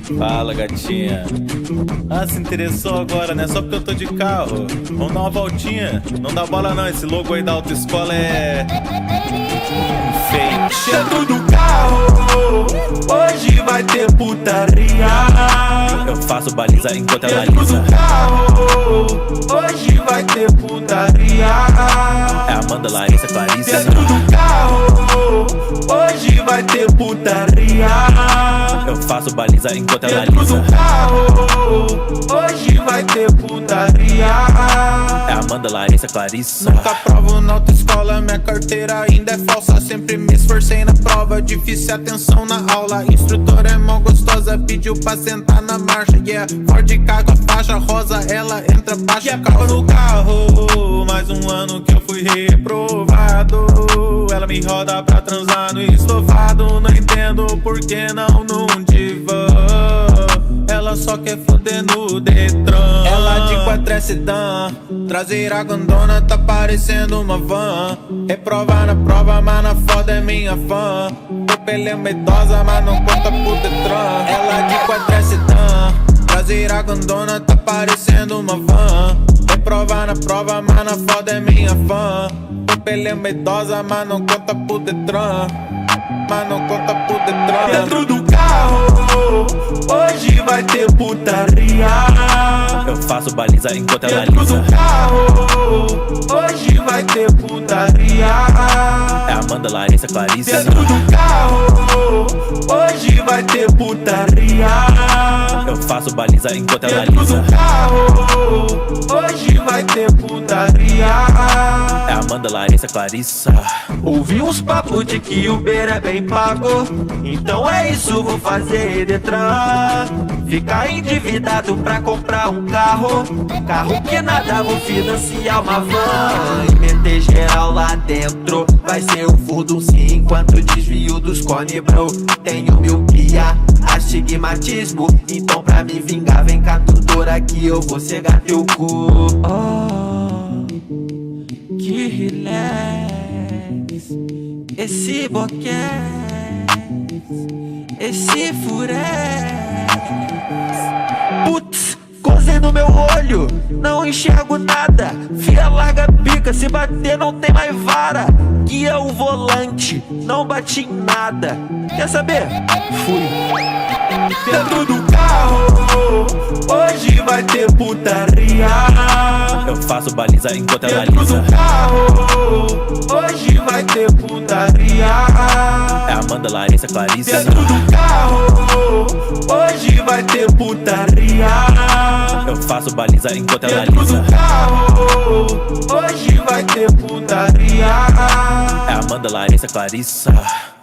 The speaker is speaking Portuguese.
Fala, gatinha. Ah, se interessou agora, né? Só porque eu tô de carro. Vamos dar uma voltinha. Não dá bola não, esse logo aí da autoescola é... enfeite. Dentro do carro, hoje vai ter putaria. Eu faço baliza enquanto ela Dentro lisa. do carro, hoje vai ter putaria. É Amanda, Larissa, Clarice. Dentro do carro, hoje vai ter putaria. Eu faço baliza enquanto ela Dentro lisa. do carro, hoje vai ter putaria. É Amanda, Larissa, Clarice. Nunca provo na autoescola, minha carteira ainda é falsa. Sempre me esforcei na prova, difícil atenção na aula. Instrutora é mó gostosa, pediu pra sentar na marcha. Yeah, Ford caga faixa rosa, ela entra baixa. Capa no carro, mais um ano que eu fui reprovado. Ela me roda pra transar no estofado. Não entendo por que não num divã. Ela só quer foder no Detran. Ela de 4 é sedã, traseira grandona, tá parecendo uma van. Reprova na prova, mas na foda é minha fã. Topelê medrosa, mas não conta pro Detran. Ela de 4 é sedã, traseira grandona, tá parecendo uma van. Reprova na prova, mas na foda é minha fã. Topelê medrosa, mas não conta pro Detran. Mas não conta pro Detran. Dentro do carro, hoje vai ter putaria. Eu faço baliza enquanto ela Dentro lisa. do carro, hoje vai ter putaria. É Amanda, Larissa, Clarice. Dentro do carro, hoje vai ter putaria. Eu faço baliza enquanto ela Dentro lisa. do carro, hoje vai ter putaria. É Amanda, Larissa, Clarice. Ouvi uns papos de que o Uber é bem pago. Então é isso, vou fazer Detran. Ficar endividado pra comprar um carro. Carro que nada, vou financiar uma van. E meter geral lá dentro. Vai ser um furdo sim, enquanto desvio dos cone, bro. Tenho miopia, astigmatismo. Então pra me vingar, vem cá tutor aqui, eu vou cegar teu cu. Oh, que relax. Esse boquete, esse furex. Putz, cozei no meu olho, não enxergo nada. Fia larga pica, se bater não tem mais vara. Guia o volante, não bati em nada. Quer saber? Fui. Dentro do carro, hoje vai ter putaria. Eu faço baliza enquanto ela Dentro lisa. do carro, hoje vai ter putaria. É Amanda, Larissa, Clarice. Dentro do carro, hoje vai ter putaria. Eu faço baliza enquanto ela Dentro lisa. do carro, hoje vai ter putaria. É Amanda, Larissa, Clarice.